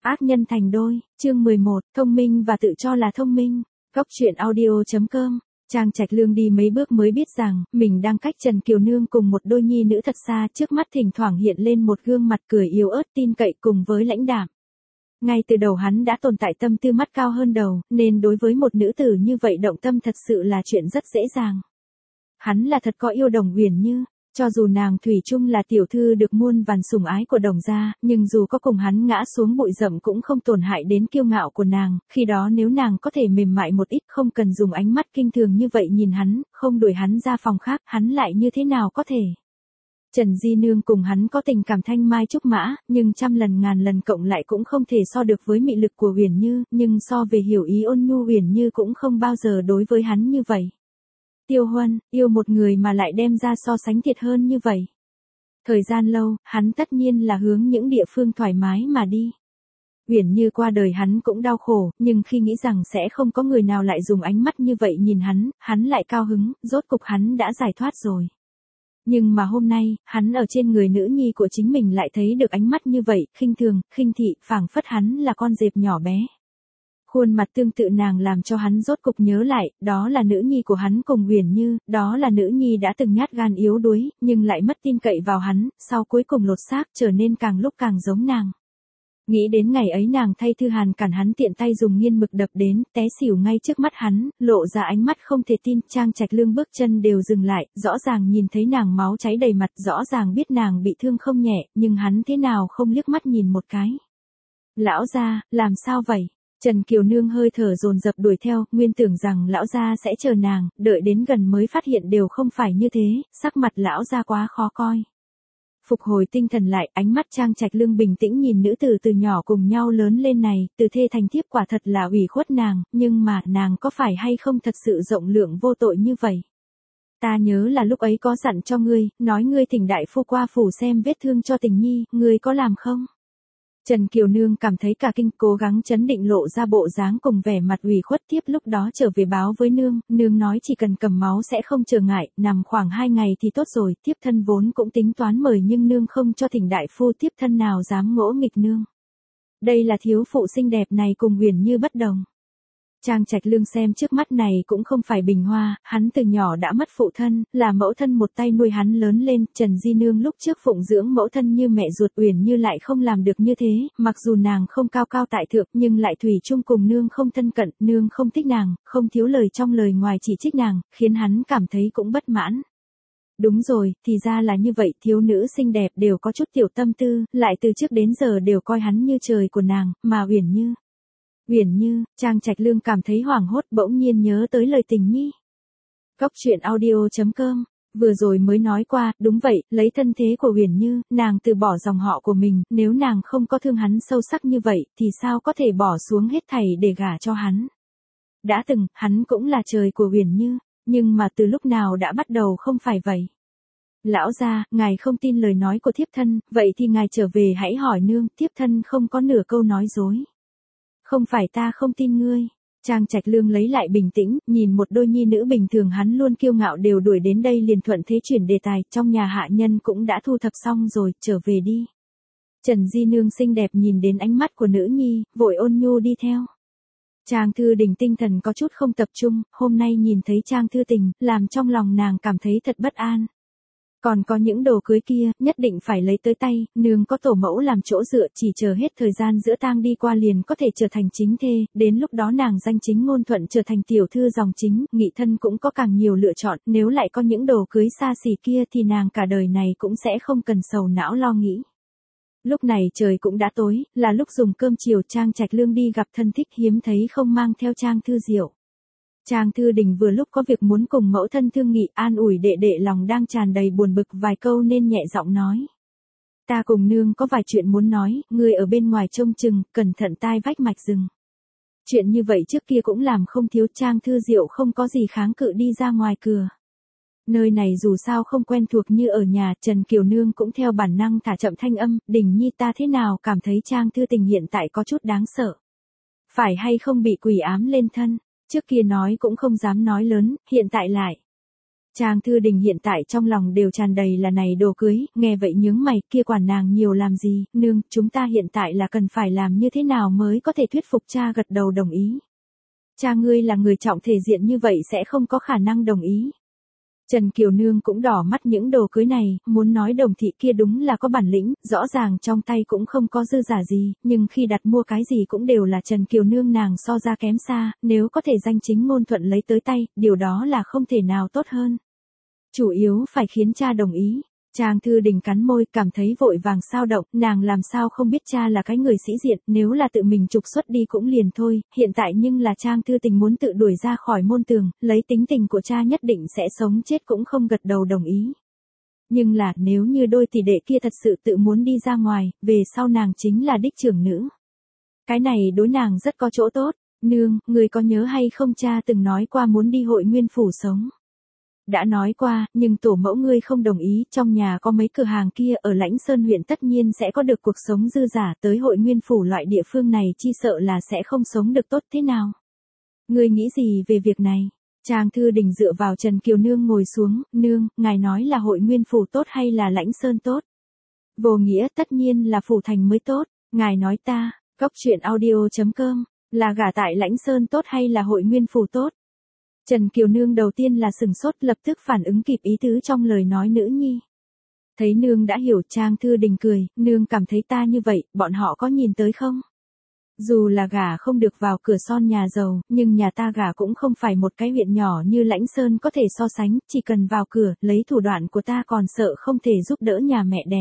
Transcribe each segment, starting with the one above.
Ác nhân thành đôi, chương 11, thông minh và tự cho là thông minh. Góc truyện audio.com. Trang Trạch Lương đi mấy bước mới biết rằng, mình đang cách Trần Kiều Nương cùng một đôi nhi nữ thật xa, trước mắt thỉnh thoảng hiện lên một gương mặt cười yếu ớt tin cậy cùng với lãnh đạm. Ngay từ đầu hắn đã tồn tại tâm tư mắt cao hơn đầu, nên đối với một nữ tử như vậy động tâm thật sự là chuyện rất dễ dàng. Hắn là thật có yêu Đồng Uyển Như. Cho dù nàng thủy chung là tiểu thư được muôn vàn sủng ái của Đồng gia, nhưng dù có cùng hắn ngã xuống bụi rậm cũng không tổn hại đến kiêu ngạo của nàng, khi đó nếu nàng có thể mềm mại một ít không cần dùng ánh mắt kinh thường như vậy nhìn hắn, không đuổi hắn ra phòng khác, hắn lại như thế nào có thể. Trần Di Nương cùng hắn có tình cảm thanh mai trúc mã, nhưng trăm lần ngàn lần cộng lại cũng không thể so được với mị lực của Uyển Như, nhưng so về hiểu ý ôn nhu Uyển Như cũng không bao giờ đối với hắn như vậy. Tiêu Huân, yêu một người mà lại đem ra so sánh thiệt hơn như vậy. Thời gian lâu, hắn tất nhiên là hướng những địa phương thoải mái mà đi. Uyển Như qua đời hắn cũng đau khổ, nhưng khi nghĩ rằng sẽ không có người nào lại dùng ánh mắt như vậy nhìn hắn lại cao hứng, rốt cục hắn đã giải thoát rồi. Nhưng mà hôm nay, hắn ở trên người nữ nhi của chính mình lại thấy được ánh mắt như vậy, khinh thường, khinh thị, phảng phất hắn là con dẹp nhỏ bé. Khuôn mặt tương tự nàng làm cho hắn rốt cục nhớ lại, đó là nữ nhi của hắn cùng Uyển Như, đó là nữ nhi đã từng nhát gan yếu đuối, nhưng lại mất tin cậy vào hắn, sau cuối cùng lột xác trở nên càng lúc càng giống nàng. Nghĩ đến ngày ấy nàng thay Thư Hàn cản hắn tiện tay dùng nghiên mực đập đến, té xỉu ngay trước mắt hắn, lộ ra ánh mắt không thể tin, Trang Trạch Lương bước chân đều dừng lại, rõ ràng nhìn thấy nàng máu cháy đầy mặt, rõ ràng biết nàng bị thương không nhẹ, nhưng hắn thế nào không liếc mắt nhìn một cái. Lão gia, làm sao vậy? Trần Kiều Nương hơi thở dồn dập đuổi theo, nguyên tưởng rằng lão gia sẽ chờ nàng, đợi đến gần mới phát hiện đều không phải như thế, sắc mặt lão gia quá khó coi. Phục hồi tinh thần lại, ánh mắt Trang Trạch Lương bình tĩnh nhìn nữ tử từ nhỏ cùng nhau lớn lên này, từ thê thành thiếp quả thật là ủy khuất nàng, nhưng mà nàng có phải hay không thật sự rộng lượng vô tội như vậy? Ta nhớ là lúc ấy có dặn cho ngươi, nói ngươi thỉnh đại phu qua phủ xem vết thương cho tình nhi, ngươi có làm không? Trần Kiều Nương cảm thấy cả kinh, cố gắng chấn định lộ ra bộ dáng cùng vẻ mặt ủy khuất, tiếp lúc đó trở về báo với nương, nương nói chỉ cần cầm máu sẽ không trở ngại, nằm khoảng 2 ngày thì tốt rồi, tiếp thân vốn cũng tính toán mời nhưng nương không cho thỉnh đại phu, tiếp thân nào dám ngỗ nghịch nương. Đây là thiếu phụ xinh đẹp này cùng Uyển Như bất đồng. Trang Trạch Lương xem trước mắt này cũng không phải bình hoa, hắn từ nhỏ đã mất phụ thân, là mẫu thân một tay nuôi hắn lớn lên, Trần Di Nương lúc trước phụng dưỡng mẫu thân như mẹ ruột, Uyển Như lại không làm được như thế, mặc dù nàng không cao cao tại thượng nhưng lại thủy chung cùng nương không thân cận, nương không thích nàng, không thiếu lời trong lời ngoài chỉ trích nàng, khiến hắn cảm thấy cũng bất mãn. Đúng rồi, thì ra là như vậy, thiếu nữ xinh đẹp đều có chút tiểu tâm tư, lại từ trước đến giờ đều coi hắn như trời của nàng, mà Uyển Như, Trang Trạch Lương cảm thấy hoảng hốt bỗng nhiên nhớ tới lời tình nhi. Góc truyện audio.com, vừa rồi mới nói qua, đúng vậy, lấy thân thế của Uyển Như, nàng từ bỏ dòng họ của mình, nếu nàng không có thương hắn sâu sắc như vậy, thì sao có thể bỏ xuống hết thảy để gả cho hắn. Đã từng, hắn cũng là trời của Uyển Như, nhưng mà từ lúc nào đã bắt đầu không phải vậy. Lão gia, ngài không tin lời nói của thiếp thân, vậy thì ngài trở về hãy hỏi nương, thiếp thân không có nửa câu nói dối. Không phải ta không tin ngươi. Trang Trạch Lương lấy lại bình tĩnh, nhìn một đôi nhi nữ bình thường hắn luôn kiêu ngạo đều đuổi đến đây liền thuận thế chuyển đề tài, trong nhà hạ nhân cũng đã thu thập xong rồi, trở về đi. Trần Di Nương xinh đẹp nhìn đến ánh mắt của nữ nhi, vội ôn nhu đi theo. Trang Thư Đình tinh thần có chút không tập trung, hôm nay nhìn thấy Trang Thư Tình, làm trong lòng nàng cảm thấy thật bất an. Còn có những đồ cưới kia, nhất định phải lấy tới tay, nương có tổ mẫu làm chỗ dựa, chỉ chờ hết thời gian giữa tang đi qua liền có thể trở thành chính thê, đến lúc đó nàng danh chính ngôn thuận trở thành tiểu thư dòng chính, nghị thân cũng có càng nhiều lựa chọn, nếu lại có những đồ cưới xa xỉ kia thì nàng cả đời này cũng sẽ không cần sầu não lo nghĩ. Lúc này trời cũng đã tối, là lúc dùng cơm chiều, Trang Trạch Lương đi gặp thân thích, hiếm thấy không mang theo Trang Thư Diệu. Trang Thư Đình vừa lúc có việc muốn cùng mẫu thân thương nghị, an ủi đệ đệ lòng đang tràn đầy buồn bực vài câu nên nhẹ giọng nói. Ta cùng nương có vài chuyện muốn nói, người ở bên ngoài trông chừng, cẩn thận tai vách mạch rừng. Chuyện như vậy trước kia cũng làm không thiếu, Trang Thư Diệu không có gì kháng cự đi ra ngoài cửa. Nơi này dù sao không quen thuộc như ở nhà, Trần Kiều Nương cũng theo bản năng thả chậm thanh âm, Đình nhi ta thế nào cảm thấy Trang Thư Tình hiện tại có chút đáng sợ. Phải hay không bị quỷ ám lên thân? Trước kia nói cũng không dám nói lớn, hiện tại lại. Trang Thư Đình hiện tại trong lòng đều tràn đầy là này đồ cưới, nghe vậy nhướng mày, kia quản nàng nhiều làm gì, nương, chúng ta hiện tại là cần phải làm như thế nào mới có thể thuyết phục cha gật đầu đồng ý. Cha ngươi là người trọng thể diện như vậy sẽ không có khả năng đồng ý. Trần Kiều Nương cũng đỏ mắt những đồ cưới này, muốn nói Đồng thị kia đúng là có bản lĩnh, rõ ràng trong tay cũng không có dư giả gì, nhưng khi đặt mua cái gì cũng đều là Trần Kiều Nương nàng so ra kém xa, nếu có thể danh chính ngôn thuận lấy tới tay, điều đó là không thể nào tốt hơn. Chủ yếu phải khiến cha đồng ý. Trang Thư Đình cắn môi, cảm thấy vội vàng sao động, nàng làm sao không biết cha là cái người sĩ diện, nếu là tự mình trục xuất đi cũng liền thôi, hiện tại nhưng là Trang Thư Tình muốn tự đuổi ra khỏi môn tường, lấy tính tình của cha nhất định sẽ sống chết cũng không gật đầu đồng ý. Nhưng là, nếu như đôi tỷ đệ kia thật sự tự muốn đi ra ngoài, về sau nàng chính là đích trưởng nữ. Cái này đối nàng rất có chỗ tốt. Nương, người có nhớ hay không cha từng nói qua muốn đi Hội Nguyên Phủ sống. Đã nói qua, nhưng tổ mẫu ngươi không đồng ý, trong nhà có mấy cửa hàng kia ở Lãnh Sơn huyện tất nhiên sẽ có được cuộc sống dư giả, tới Hội Nguyên Phủ loại địa phương này chi sợ là sẽ không sống được tốt thế nào. Ngươi nghĩ gì về việc này? Trang Thư Đình dựa vào Trần Kiều Nương ngồi xuống, nương, ngài nói là Hội Nguyên Phủ tốt hay là Lãnh Sơn tốt? Vô nghĩa tất nhiên là Phủ Thành mới tốt, ngài nói ta, coctruyện.audio.com, là gả tại Lãnh Sơn tốt hay là Hội Nguyên Phủ tốt? Trần Kiều Nương đầu tiên là sừng sốt lập tức phản ứng kịp ý tứ trong lời nói nữ nhi. Thấy nương đã hiểu Trang Thư Đình cười, nương cảm thấy ta như vậy, bọn họ có nhìn tới không? Dù là gả không được vào cửa son nhà giàu, nhưng nhà ta gả cũng không phải một cái huyện nhỏ như Lãnh Sơn có thể so sánh, chỉ cần vào cửa, lấy thủ đoạn của ta còn sợ không thể giúp đỡ nhà mẹ đẻ.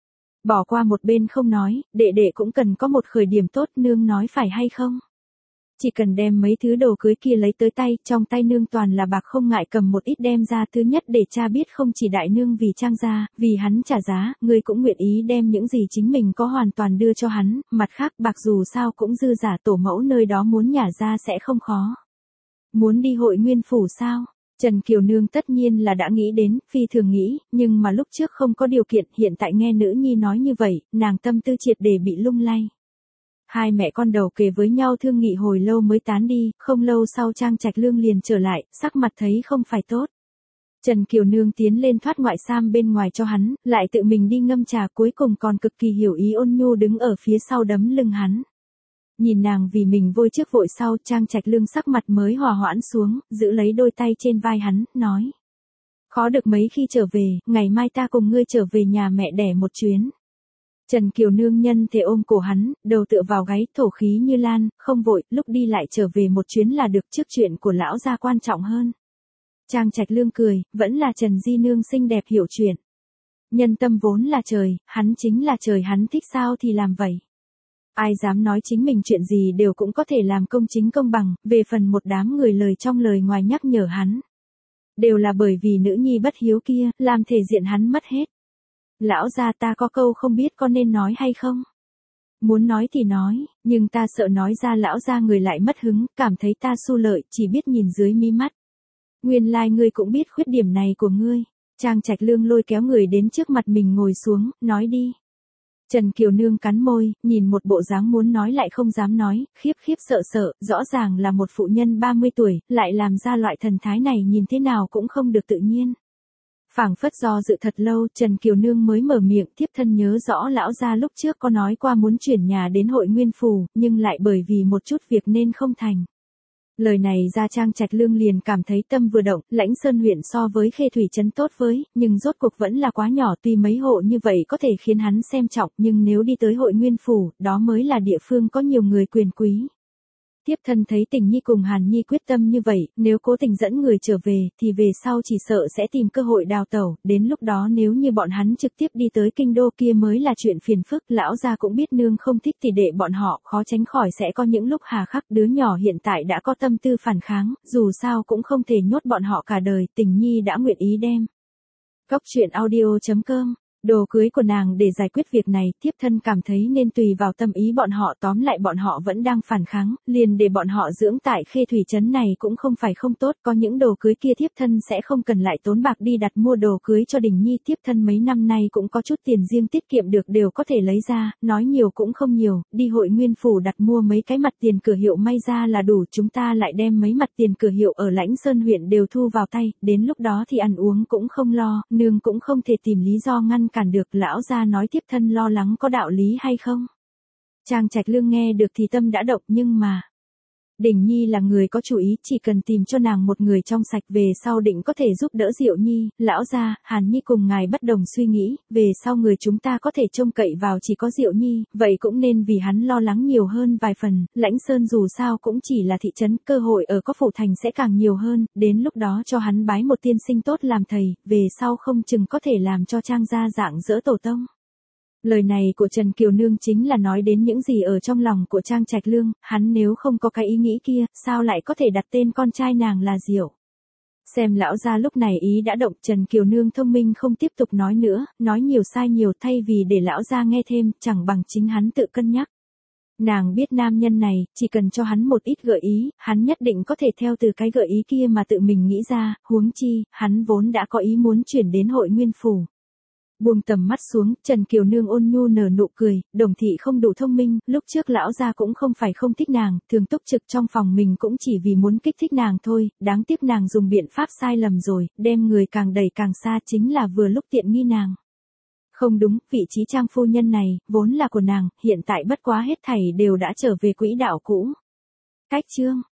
Bỏ qua một bên không nói, đệ đệ cũng cần có một khởi điểm tốt, nương nói phải hay không? Chỉ cần đem mấy thứ đồ cưới kia lấy tới tay, trong tay nương toàn là bạc không ngại cầm một ít đem ra, thứ nhất để cha biết không chỉ đại nương vì Trang gia, vì hắn trả giá, người cũng nguyện ý đem những gì chính mình có hoàn toàn đưa cho hắn, mặt khác bạc dù sao cũng dư giả, tổ mẫu nơi đó muốn nhả ra sẽ không khó. Muốn đi Hội Nguyên Phủ sao? Trần Kiều Nương tất nhiên là đã nghĩ đến, phi thường nghĩ, nhưng mà lúc trước không có điều kiện, hiện tại nghe nữ nhi nói như vậy, nàng tâm tư triệt để bị lung lay. Hai mẹ con đầu kề với nhau thương nghị hồi lâu mới tán đi, không lâu sau Trang Trạch Lương liền trở lại, sắc mặt thấy không phải tốt. Trần Kiều Nương tiến lên thoát ngoại sam bên ngoài cho hắn, lại tự mình đi ngâm trà, cuối cùng còn cực kỳ hiểu ý ôn nhu đứng ở phía sau đấm lưng hắn. Nhìn nàng vì mình vội trước vội sau, Trang Trạch Lương sắc mặt mới hòa hoãn xuống, giữ lấy đôi tay trên vai hắn, nói. Khó được mấy khi trở về, ngày mai ta cùng ngươi trở về nhà mẹ đẻ một chuyến. Trần Kiều Nương nhân thể ôm cổ hắn, đầu tựa vào gáy, thổ khí như lan, không vội, lúc đi lại trở về một chuyến là được, trước chuyện của lão gia quan trọng hơn. Trang Trạch Lương cười, vẫn là Trần Di Nương xinh đẹp hiểu chuyện. Nhân tâm vốn là trời, hắn chính là trời, hắn thích sao thì làm vậy. Ai dám nói chính mình chuyện gì đều cũng có thể làm công chính công bằng, về phần một đám người lời trong lời ngoài nhắc nhở hắn. Đều là bởi vì nữ nhi bất hiếu kia, làm thể diện hắn mất hết. Lão gia ta có câu không biết có nên nói hay không? Muốn nói thì nói, nhưng ta sợ nói ra lão gia người lại mất hứng, cảm thấy ta xu lợi, chỉ biết nhìn dưới mí mắt. Nguyên lai ngươi cũng biết khuyết điểm này của ngươi. Trang Trạch Lương lôi kéo người đến trước mặt mình ngồi xuống, nói đi. Trần Kiều Nương cắn môi, nhìn một bộ dáng muốn nói lại không dám nói, khiếp sợ sợ, rõ ràng là một phụ nhân 30 tuổi, lại làm ra loại thần thái này nhìn thế nào cũng không được tự nhiên. Phảng phất do dự thật lâu, Trần Kiều Nương mới mở miệng, thiếp thân nhớ rõ lão gia lúc trước có nói qua muốn chuyển nhà đến Hội Nguyên Phủ, nhưng lại bởi vì một chút việc nên không thành. Lời này ra Trang Trạch Lương liền cảm thấy tâm vừa động, Lãnh Sơn huyện so với Khê Thủy trấn tốt với, nhưng rốt cuộc vẫn là quá nhỏ, tuy mấy hộ như vậy có thể khiến hắn xem trọng, nhưng nếu đi tới Hội Nguyên Phủ, đó mới là địa phương có nhiều người quyền quý. Tiếp thân thấy Tình Nhi cùng Hàn Nhi quyết tâm như vậy, nếu cố tình dẫn người trở về, thì về sau chỉ sợ sẽ tìm cơ hội đào tẩu, đến lúc đó nếu như bọn hắn trực tiếp đi tới kinh đô kia mới là chuyện phiền phức, lão gia cũng biết nương không thích thì để bọn họ, khó tránh khỏi sẽ có những lúc hà khắc, đứa nhỏ hiện tại đã có tâm tư phản kháng, dù sao cũng không thể nhốt bọn họ cả đời, Tình Nhi đã nguyện ý đem. Coctruyện.audio.com Đồ cưới của nàng để giải quyết việc này, thiếp thân cảm thấy nên tùy vào tâm ý bọn họ, tóm lại bọn họ vẫn đang phản kháng, liền để bọn họ dưỡng tại Khê Thủy trấn này cũng không phải không tốt, có những đồ cưới kia thiếp thân sẽ không cần lại tốn bạc đi đặt mua đồ cưới cho Đình Nhi, thiếp thân mấy năm nay cũng có chút tiền riêng tiết kiệm được đều có thể lấy ra, nói nhiều cũng không nhiều, đi Hội Nguyên phủ đặt mua mấy cái mặt tiền cửa hiệu may ra là đủ, chúng ta lại đem mấy mặt tiền cửa hiệu ở Lãnh Sơn huyện đều thu vào tay, đến lúc đó thì ăn uống cũng không lo, nương cũng không thể tìm lý do ngăn cản được. Lão gia nói thiếp thân lo lắng có đạo lý hay không? Trang Trạch Lương nghe được thì tâm đã động, nhưng mà Đình Nhi là người có chủ ý, chỉ cần tìm cho nàng một người trong sạch về sau định có thể giúp đỡ Diệu Nhi. Lão gia, Hàn Nhi cùng ngài bất đồng suy nghĩ, về sau người chúng ta có thể trông cậy vào chỉ có Diệu Nhi, vậy cũng nên vì hắn lo lắng nhiều hơn vài phần. Lãnh Sơn dù sao cũng chỉ là thị trấn, cơ hội ở có phủ thành sẽ càng nhiều hơn, đến lúc đó cho hắn bái một tiên sinh tốt làm thầy, về sau không chừng có thể làm cho Trang gia dạng dỡ tổ tông. Lời này của Trần Kiều Nương chính là nói đến những gì ở trong lòng của Trang Trạch Lương, hắn nếu không có cái ý nghĩ kia, sao lại có thể đặt tên con trai nàng là Diệu. Xem lão gia lúc này ý đã động, Trần Kiều Nương thông minh không tiếp tục nói nữa, nói nhiều sai nhiều, thay vì để lão gia nghe thêm, chẳng bằng chính hắn tự cân nhắc. Nàng biết nam nhân này, chỉ cần cho hắn một ít gợi ý, hắn nhất định có thể theo từ cái gợi ý kia mà tự mình nghĩ ra, huống chi, hắn vốn đã có ý muốn chuyển đến Hội Nguyên phủ. Buông tầm mắt xuống, Trần Kiều Nương ôn nhu nở nụ cười, Đồng thị không đủ thông minh, lúc trước lão gia cũng không phải không thích nàng, thường túc trực trong phòng mình cũng chỉ vì muốn kích thích nàng thôi, đáng tiếc nàng dùng biện pháp sai lầm rồi, đem người càng đẩy càng xa, chính là vừa lúc tiện nghi nàng. Không đúng, vị trí Trang phu nhân này, vốn là của nàng, hiện tại bất quá hết thảy đều đã trở về quỹ đạo cũ. Cách chương